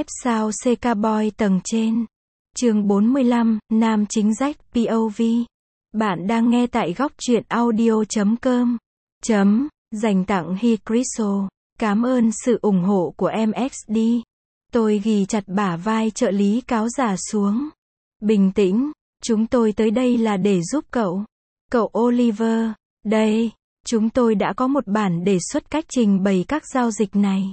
Xếp sao CK Boy tầng trên. Chương 45, nam chính rách POV. Bạn đang nghe tại góc truyện audio.com. Dành tặng He Crystal. Cảm ơn sự ủng hộ của MXD. Tôi ghì chặt bả vai trợ lý cáo giả xuống. Bình tĩnh, chúng tôi tới đây là để giúp cậu. Cậu Oliver, đây, chúng tôi đã có một bản đề xuất cách trình bày các giao dịch này.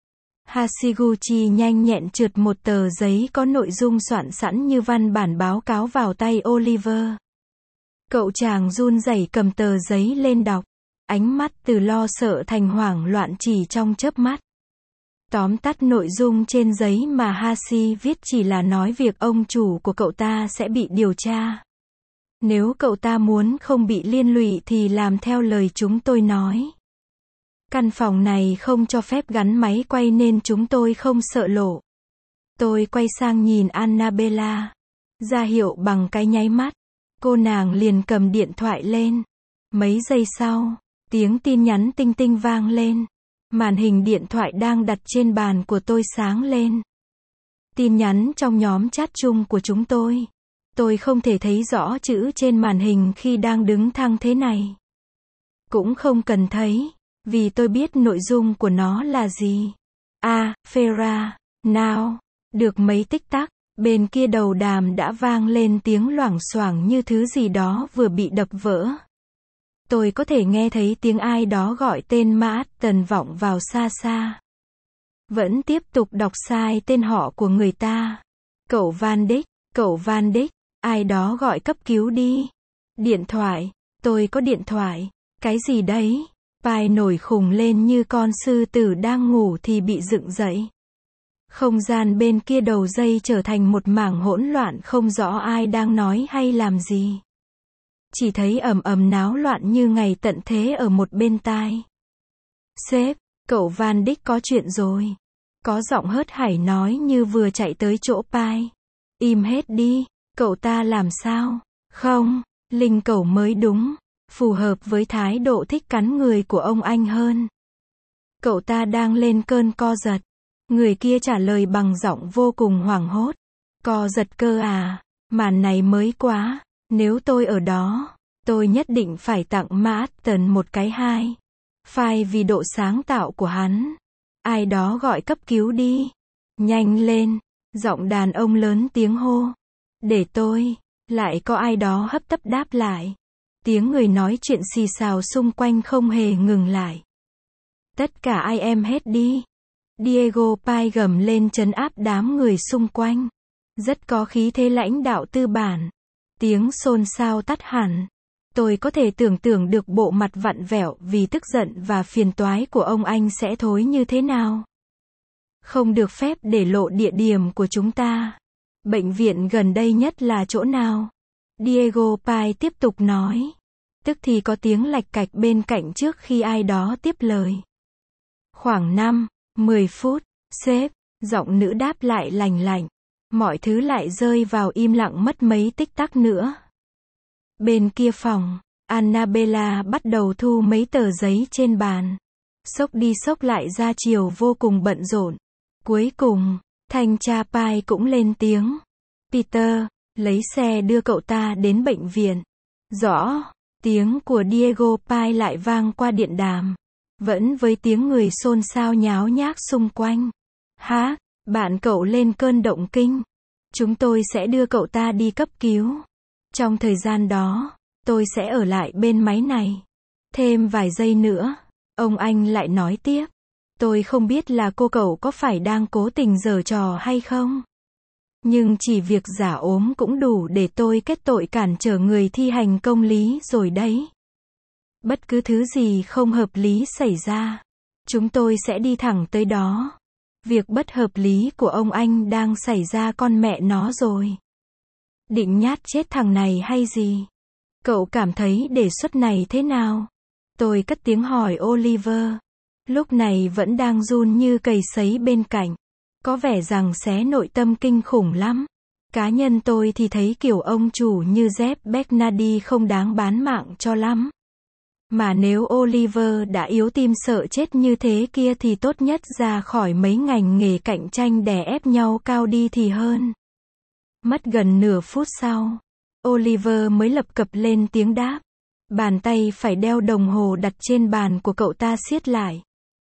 Hashiguchi nhanh nhẹn trượt một tờ giấy có nội dung soạn sẵn như văn bản báo cáo vào tay Oliver. Cậu chàng run rẩy cầm tờ giấy lên đọc. Ánh mắt từ lo sợ thành hoảng loạn chỉ trong chớp mắt. Tóm tắt nội dung trên giấy mà Hashi viết chỉ là nói việc ông chủ của cậu ta sẽ bị điều tra. Nếu cậu ta muốn không bị liên lụy thì làm theo lời chúng tôi nói. Căn phòng này không cho phép gắn máy quay nên chúng tôi không sợ lộ. Tôi quay sang nhìn Annabella. Ra hiệu bằng cái nháy mắt. Cô nàng liền cầm điện thoại lên. Mấy giây sau, tiếng tin nhắn tinh tinh vang lên. Màn hình điện thoại đang đặt trên bàn của tôi sáng lên. Tin nhắn trong nhóm chat chung của chúng tôi. Tôi không thể thấy rõ chữ trên màn hình khi đang đứng thẳng thế này. Cũng không cần thấy, vì tôi biết nội dung của nó là gì. Farah, now. Được mấy tích tắc, bên kia đầu đàm đã vang lên tiếng loảng xoảng như thứ gì đó vừa bị đập vỡ. Tôi có thể nghe thấy tiếng ai đó gọi tên Manhattan vọng vào xa xa. Vẫn tiếp tục đọc sai tên họ của người ta. Cậu Van Dijk, ai đó gọi cấp cứu đi. Điện thoại, tôi có điện thoại. Cái gì đấy? Pai nổi khùng lên như con sư tử đang ngủ thì bị dựng dậy. Không gian bên kia đầu dây trở thành một mảng hỗn loạn không rõ ai đang nói hay làm gì. Chỉ thấy ầm ầm náo loạn như ngày tận thế ở một bên tai. Sếp, cậu Van Dijk có chuyện rồi. Có giọng hớt hải nói như vừa chạy tới chỗ Pai. Im hết đi, cậu ta làm sao? Không, Linh cẩu mới đúng. Phù hợp với thái độ thích cắn người của ông anh hơn. Cậu ta đang lên cơn co giật. Người kia trả lời bằng giọng vô cùng hoảng hốt. Co giật cơ à? Màn này mới quá. Nếu tôi ở đó, tôi nhất định phải tặng Manhattan một cái hai. Phai vì độ sáng tạo của hắn. Ai đó gọi cấp cứu đi. Nhanh lên. Giọng đàn ông lớn tiếng hô. Để tôi. Lại có ai đó hấp tấp đáp lại. Tiếng người nói chuyện xì xào xung quanh không hề ngừng lại. Tất cả ai em hết đi. Diego Pai gầm lên trấn áp đám người xung quanh. Rất có khí thế lãnh đạo tư bản. Tiếng xôn xao tắt hẳn. Tôi có thể tưởng tượng được bộ mặt vặn vẹo vì tức giận và phiền toái của ông anh sẽ thối như thế nào. Không được phép để lộ địa điểm của chúng ta. Bệnh viện gần đây nhất là chỗ nào? Diego Pai tiếp tục nói. Tức thì có tiếng lạch cạch bên cạnh trước khi ai đó tiếp lời. Khoảng 5-10 phút, sếp, giọng nữ đáp lại lành lạnh. Mọi thứ lại rơi vào im lặng mất mấy tích tắc nữa. Bên kia phòng, Annabella bắt đầu thu mấy tờ giấy trên bàn. Xốc đi xốc lại ra chiều vô cùng bận rộn. Cuối cùng, thanh tra Pai cũng lên tiếng. Peter, lấy xe đưa cậu ta đến bệnh viện. Rõ, tiếng của Diego Pai lại vang qua điện đàm. Vẫn với tiếng người xôn xao nháo nhác xung quanh. Hả, bạn cậu lên cơn động kinh. Chúng tôi sẽ đưa cậu ta đi cấp cứu. Trong thời gian đó, tôi sẽ ở lại bên máy này. Thêm vài giây nữa, ông anh lại nói tiếp. Tôi không biết là cô cậu có phải đang cố tình giở trò hay không. Nhưng chỉ việc giả ốm cũng đủ để tôi kết tội cản trở người thi hành công lý rồi đấy. Bất cứ thứ gì không hợp lý xảy ra, chúng tôi sẽ đi thẳng tới đó. Việc bất hợp lý của ông anh đang xảy ra con mẹ nó rồi. Định nhát chết thằng này hay gì? Cậu cảm thấy đề xuất này thế nào? Tôi cất tiếng hỏi Oliver. Lúc này vẫn đang run như cầy sấy bên cạnh. Có vẻ rằng xé nội tâm kinh khủng lắm. Cá nhân tôi thì thấy kiểu ông chủ như Jeff Bernardi không đáng bán mạng cho lắm. Mà nếu Oliver đã yếu tim sợ chết như thế kia thì tốt nhất ra khỏi mấy ngành nghề cạnh tranh đè ép nhau cao đi thì hơn. Mất gần nửa phút sau, Oliver mới lập cập lên tiếng đáp. Bàn tay phải đeo đồng hồ đặt trên bàn của cậu ta siết lại.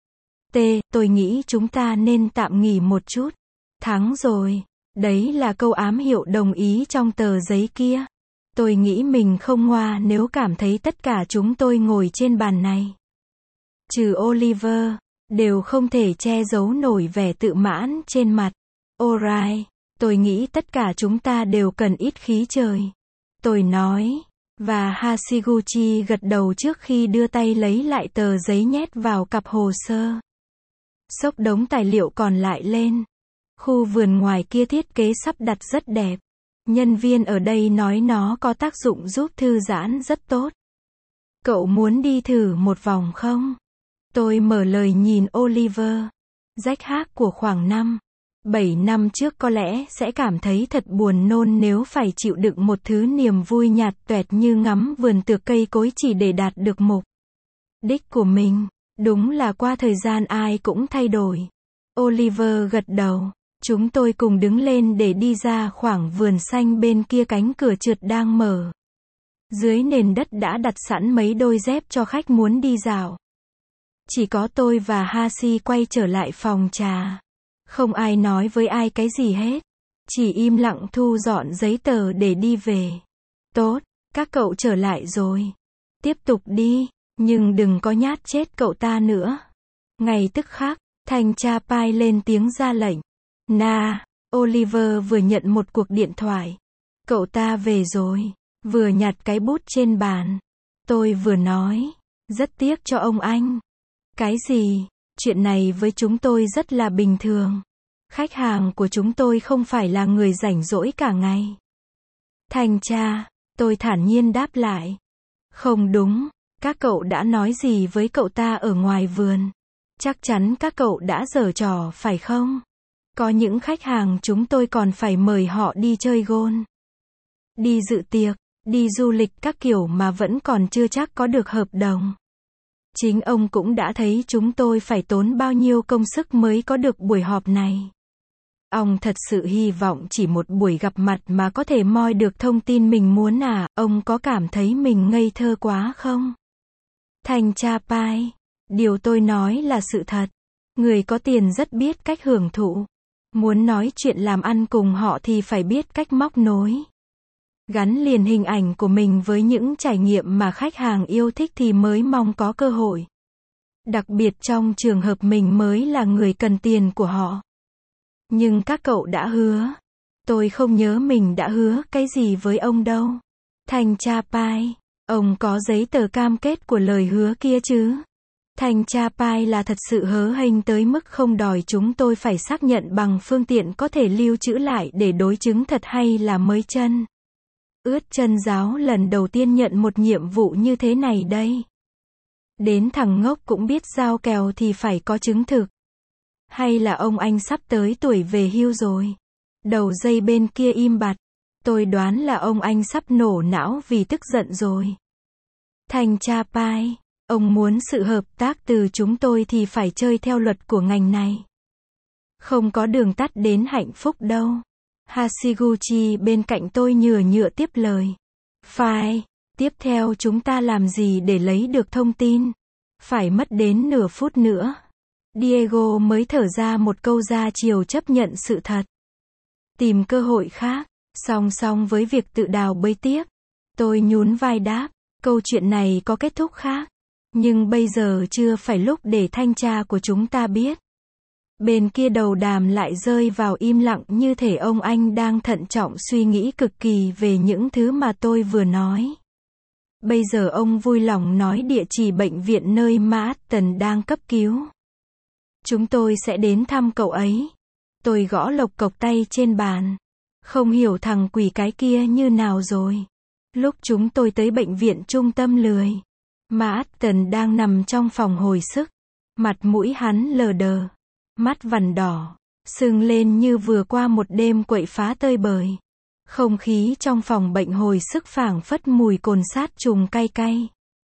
Tôi nghĩ chúng ta nên tạm nghỉ một chút. Thắng rồi. Đấy là câu ám hiệu đồng ý trong tờ giấy kia. Tôi nghĩ mình không ngoa nếu cảm thấy tất cả chúng tôi ngồi trên bàn này, trừ Oliver, đều không thể che giấu nổi vẻ tự mãn trên mặt. Alright, tôi nghĩ tất cả chúng ta đều cần ít khí trời. Tôi nói, và Hashiguchi gật đầu trước khi đưa tay lấy lại tờ giấy nhét vào cặp hồ sơ. Xốc đống tài liệu còn lại lên. Khu vườn ngoài kia thiết kế sắp đặt rất đẹp. Nhân viên ở đây nói nó có tác dụng giúp thư giãn rất tốt. Cậu muốn đi thử một vòng không? Tôi mở lời nhìn Oliver. Rách hác của khoảng 7 năm trước có lẽ sẽ cảm thấy thật buồn nôn nếu phải chịu đựng một thứ niềm vui nhạt toẹt như ngắm vườn tược cây cối chỉ để đạt được mục đích của mình. Đúng là qua thời gian ai cũng thay đổi. Oliver gật đầu. Chúng tôi cùng đứng lên để đi ra khoảng vườn xanh bên kia, cánh cửa trượt đang mở. Dưới nền đất đã đặt sẵn mấy đôi dép cho khách muốn đi dạo. Chỉ có tôi và Hashi quay trở lại phòng trà. Không ai nói với ai cái gì hết. Chỉ im lặng thu dọn giấy tờ để đi về. Tốt, các cậu trở lại rồi. Tiếp tục đi, nhưng đừng có nhát chết cậu ta nữa. Ngay tức khắc, thanh tra Pai lên tiếng ra lệnh. Oliver vừa nhận một cuộc điện thoại. Cậu ta về rồi. Vừa nhặt cái bút trên bàn. Tôi vừa nói. Rất tiếc cho ông anh. Cái gì? Chuyện này với chúng tôi rất là bình thường. Khách hàng của chúng tôi không phải là người rảnh rỗi cả ngày. Thanh tra, tôi thản nhiên đáp lại. Không đúng. Các cậu đã nói gì với cậu ta ở ngoài vườn? Chắc chắn các cậu đã giở trò phải không? Có những khách hàng chúng tôi còn phải mời họ đi chơi golf, đi dự tiệc, đi du lịch các kiểu mà vẫn còn chưa chắc có được hợp đồng. Chính ông cũng đã thấy chúng tôi phải tốn bao nhiêu công sức mới có được buổi họp này. Ông thật sự hy vọng chỉ một buổi gặp mặt mà có thể moi được thông tin mình muốn à? Ông có cảm thấy mình ngây thơ quá không? Thanh tra Pai, điều tôi nói là sự thật. Người có tiền rất biết cách hưởng thụ. Muốn nói chuyện làm ăn cùng họ thì phải biết cách móc nối. Gắn liền hình ảnh của mình với những trải nghiệm mà khách hàng yêu thích thì mới mong có cơ hội. Đặc biệt trong trường hợp mình mới là người cần tiền của họ. Nhưng các cậu đã hứa. Tôi không nhớ mình đã hứa cái gì với ông đâu. Thanh tra Pai, ông có giấy tờ cam kết của lời hứa kia chứ? Thanh tra Pai là thật sự hớ hênh tới mức không đòi chúng tôi phải xác nhận bằng phương tiện có thể lưu trữ lại để đối chứng thật hay là mới chân. Ướt chân giáo lần đầu tiên nhận một nhiệm vụ như thế này đây. Đến thằng ngốc cũng biết giao kèo thì phải có chứng thực. Hay là ông anh sắp tới tuổi về hưu rồi? Đầu dây bên kia im bặt. Tôi đoán là ông anh sắp nổ não vì tức giận rồi. Thanh tra Pai, ông muốn sự hợp tác từ chúng tôi thì phải chơi theo luật của ngành này. Không có đường tắt đến hạnh phúc đâu. Hashiguchi bên cạnh tôi nhựa tiếp lời. Phải, tiếp theo chúng ta làm gì để lấy được thông tin? Phải mất đến nửa phút nữa. Diego mới thở ra một câu ra chiều chấp nhận sự thật. Tìm cơ hội khác, song song với việc tự đào bới tiếp. Tôi nhún vai đáp, câu chuyện này có kết thúc khác. Nhưng bây giờ chưa phải lúc để thanh tra của chúng ta biết. Bên kia đầu đàm lại rơi vào im lặng như thể ông anh đang thận trọng suy nghĩ cực kỳ về những thứ mà tôi vừa nói. Bây giờ ông vui lòng nói địa chỉ bệnh viện nơi Martin đang cấp cứu. Chúng tôi sẽ đến thăm cậu ấy. Tôi gõ lộc cộc tay trên bàn. Không hiểu thằng quỷ cái kia như nào rồi. Lúc chúng tôi tới bệnh viện trung tâm lười, Martin đang nằm trong phòng hồi sức. Mặt mũi hắn lờ đờ. Mắt vằn đỏ. Sưng lên như vừa qua một đêm quậy phá tơi bời. Không khí trong phòng bệnh hồi sức phảng phất mùi cồn sát trùng cay cay.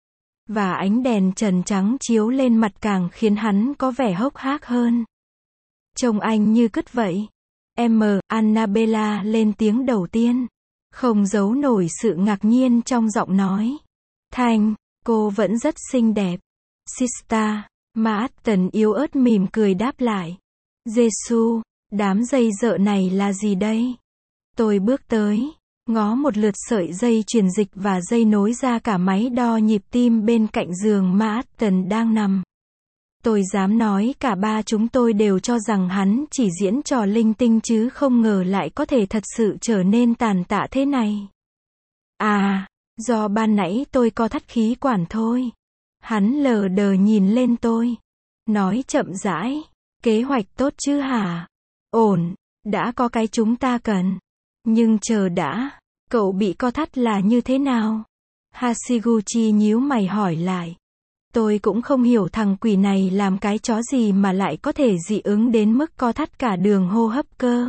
Và ánh đèn trần trắng chiếu lên mặt càng khiến hắn có vẻ hốc hác hơn. Trông anh như cứt vậy. Annabella lên tiếng đầu tiên. Không giấu nổi sự ngạc nhiên trong giọng nói. Thanh, cô vẫn rất xinh đẹp. Sista, Marston yếu ớt mỉm cười đáp lại. Giêsu, đám dây dợ này là gì đây? Tôi bước tới, ngó một lượt sợi dây truyền dịch và dây nối ra cả máy đo nhịp tim bên cạnh giường Marston đang nằm. Tôi dám nói cả ba chúng tôi đều cho rằng hắn chỉ diễn trò linh tinh chứ không ngờ lại có thể thật sự trở nên tàn tạ thế này. À, do ban nãy tôi co thắt khí quản thôi. Hắn lờ đờ nhìn lên tôi. Nói chậm rãi. Kế hoạch tốt chứ hả? Ổn, đã có cái chúng ta cần. Nhưng chờ đã, cậu bị co thắt là như thế nào? Hashiguchi nhíu mày hỏi lại. Tôi cũng không hiểu thằng quỷ này làm cái chó gì mà lại có thể dị ứng đến mức co thắt cả đường hô hấp cơ.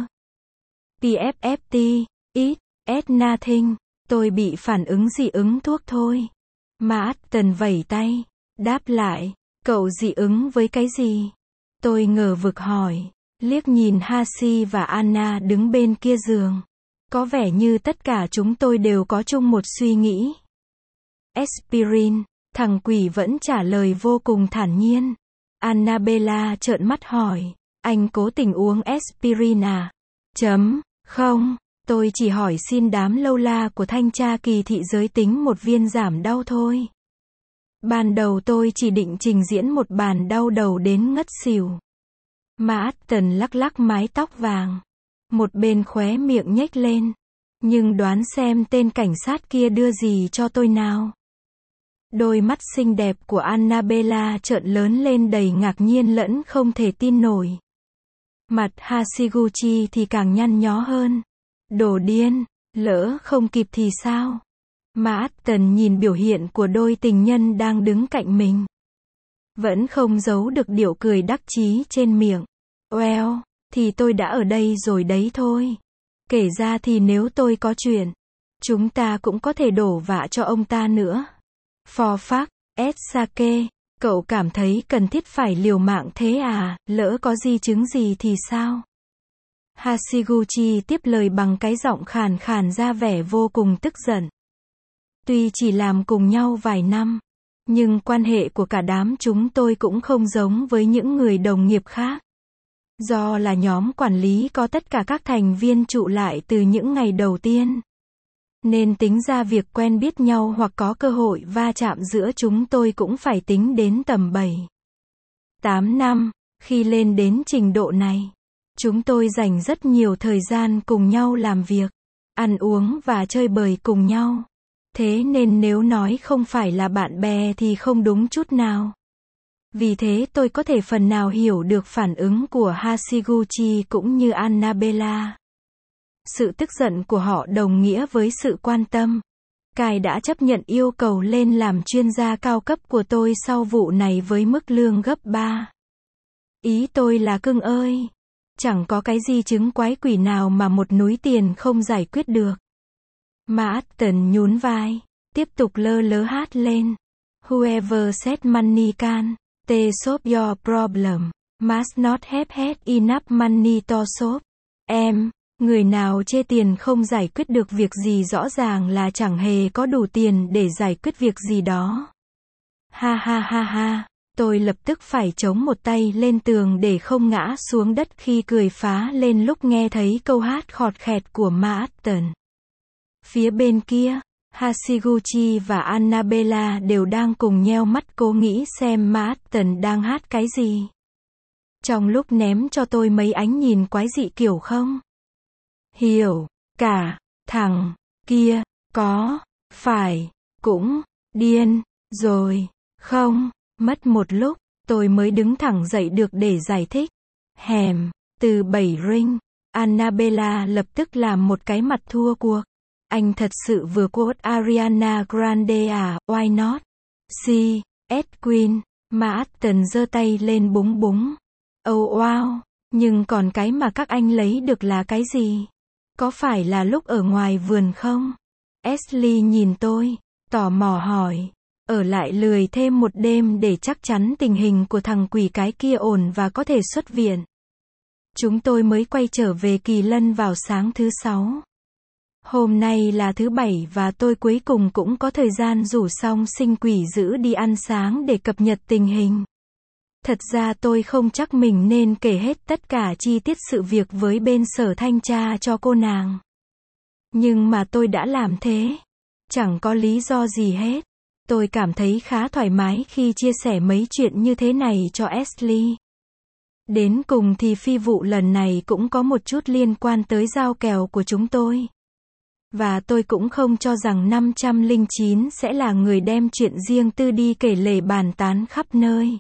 PFFT, ít, nothing, tôi bị phản ứng dị ứng thuốc thôi. Marston vẩy tay, đáp lại, cậu dị ứng với cái gì? Tôi ngờ vực hỏi, liếc nhìn Hashi và Anna đứng bên kia giường. Có vẻ như tất cả chúng tôi đều có chung một suy nghĩ. Aspirin, thằng quỷ vẫn trả lời vô cùng thản nhiên. Annabella trợn mắt hỏi, anh cố tình uống aspirin à? Không, tôi chỉ hỏi xin đám lâu la của thanh tra kỳ thị giới tính một viên giảm đau thôi. Ban đầu tôi chỉ định trình diễn một bản đau đầu đến ngất xỉu. Marston lắc lắc mái tóc vàng. Một bên khóe miệng nhếch lên. Nhưng đoán xem tên cảnh sát kia đưa gì cho tôi nào. Đôi mắt xinh đẹp của Annabella trợn lớn lên đầy ngạc nhiên lẫn không thể tin nổi. Mặt Hashiguchi thì càng nhăn nhó hơn. Đồ điên, lỡ không kịp thì sao? Marston nhìn biểu hiện của đôi tình nhân đang đứng cạnh mình. Vẫn không giấu được điệu cười đắc chí trên miệng. Well, thì tôi đã ở đây rồi đấy thôi. Kể ra thì nếu tôi có chuyện, chúng ta cũng có thể đổ vạ cho ông ta nữa. For fuck, Sake, cậu cảm thấy cần thiết phải liều mạng thế à, lỡ có di chứng gì thì sao? Hashiguchi tiếp lời bằng cái giọng khàn khàn ra vẻ vô cùng tức giận. Tuy chỉ làm cùng nhau vài năm, nhưng quan hệ của cả đám chúng tôi cũng không giống với những người đồng nghiệp khác. Do là nhóm quản lý có tất cả các thành viên trụ lại từ những ngày đầu tiên. Nên tính ra việc quen biết nhau hoặc có cơ hội va chạm giữa chúng tôi cũng phải tính đến tầm 7-8 năm. Khi lên đến trình độ này, chúng tôi dành rất nhiều thời gian cùng nhau làm việc, ăn uống và chơi bời cùng nhau. Thế nên nếu nói không phải là bạn bè thì không đúng chút nào. Vì thế tôi có thể phần nào hiểu được phản ứng của Hashiguchi cũng như Annabella. Sự tức giận của họ đồng nghĩa với sự quan tâm. Kai đã chấp nhận yêu cầu lên làm chuyên gia cao cấp của tôi sau vụ này với mức lương gấp 3. Ý tôi là cưng ơi, chẳng có cái di chứng quái quỷ nào mà một núi tiền không giải quyết được. Marston nhún vai, tiếp tục lơ lớ hát lên. Whoever said money can solve your problem, must not have had enough money to solve. Người nào chê tiền không giải quyết được việc gì rõ ràng là chẳng hề có đủ tiền để giải quyết việc gì đó. Ha ha ha ha, tôi lập tức phải chống một tay lên tường để không ngã xuống đất khi cười phá lên lúc nghe thấy câu hát khọt khẹt của Marston. Phía bên kia, Hashiguchi và Annabella đều đang cùng nheo mắt cố nghĩ xem Marston đang hát cái gì. Trong lúc ném cho tôi mấy ánh nhìn quái dị kiểu không hiểu, cả thằng kia có phải cũng điên rồi không? Mất một lúc, tôi mới đứng thẳng dậy được để giải thích. Từ 7 ring, Annabella lập tức làm một cái mặt thua cuộc. Anh thật sự vừa quote Ariana Grande à, why not? Queen, Marston giơ tay lên búng búng. Oh wow, nhưng còn cái mà các anh lấy được là cái gì? Có phải là lúc ở ngoài vườn không? Ashley nhìn tôi, tò mò hỏi. Ở lại lười thêm một đêm để chắc chắn tình hình của thằng quỷ cái kia ổn và có thể xuất viện. Chúng tôi mới quay trở về Kỳ Lân vào sáng thứ 6. Hôm nay là thứ 7 và tôi cuối cùng cũng có thời gian rủ Song Sinh Quỷ Dữ đi ăn sáng để cập nhật tình hình. Thật ra tôi không chắc mình nên kể hết tất cả chi tiết sự việc với bên sở thanh tra cho cô nàng. Nhưng mà tôi đã làm thế. Chẳng có lý do gì hết. Tôi cảm thấy khá thoải mái khi chia sẻ mấy chuyện như thế này cho Ashley. Đến cùng thì phi vụ lần này cũng có một chút liên quan tới giao kèo của chúng tôi. Và tôi cũng không cho rằng 509 sẽ là người đem chuyện riêng tư đi kể lể bàn tán khắp nơi.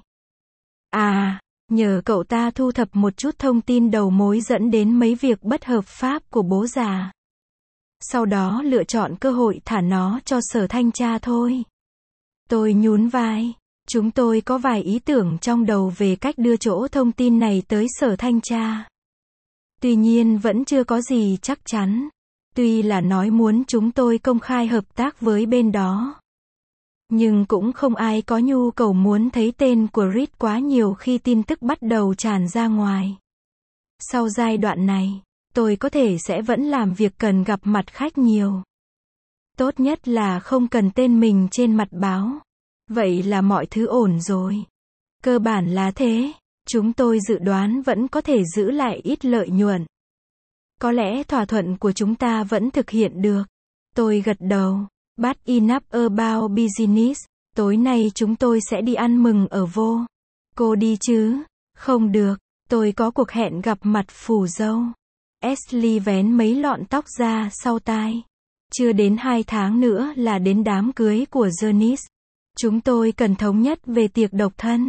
Nhờ cậu ta thu thập một chút thông tin đầu mối dẫn đến mấy việc bất hợp pháp của bố già. Sau đó lựa chọn cơ hội thả nó cho sở thanh tra thôi. Tôi nhún vai. Chúng tôi có vài ý tưởng trong đầu về cách đưa chỗ thông tin này tới sở thanh tra. Tuy nhiên vẫn chưa có gì chắc chắn. Tuy là nói muốn chúng tôi công khai hợp tác với bên đó. Nhưng cũng không ai có nhu cầu muốn thấy tên của Reed quá nhiều khi tin tức bắt đầu tràn ra ngoài. Sau giai đoạn này, tôi có thể sẽ vẫn làm việc cần gặp mặt khách nhiều. Tốt nhất là không cần tên mình trên mặt báo. Vậy là mọi thứ ổn rồi. Cơ bản là thế. Chúng tôi dự đoán vẫn có thể giữ lại ít lợi nhuận. Có lẽ thỏa thuận của chúng ta vẫn thực hiện được. Tôi gật đầu. But enough about business. Tối nay chúng tôi sẽ đi ăn mừng ở vô. Cô đi chứ? Không được. Tôi có cuộc hẹn gặp mặt phù dâu. Ashley vén mấy lọn tóc ra sau tai. Chưa đến 2 tháng nữa là đến đám cưới của Janice. Chúng tôi cần thống nhất về tiệc độc thân.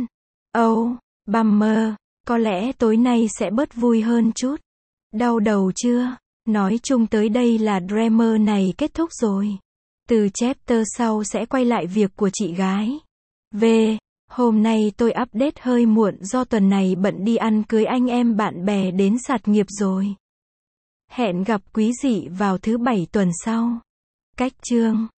Bummer. Có lẽ tối nay sẽ bớt vui hơn chút. Đau đầu chưa? Nói chung tới đây là drama này kết thúc rồi. Từ chapter sau sẽ quay lại việc của chị gái. Hôm nay tôi update hơi muộn do tuần này bận đi ăn cưới anh em bạn bè đến sạt nghiệp rồi. Hẹn gặp quý dị vào thứ 7 tuần sau. Cách chương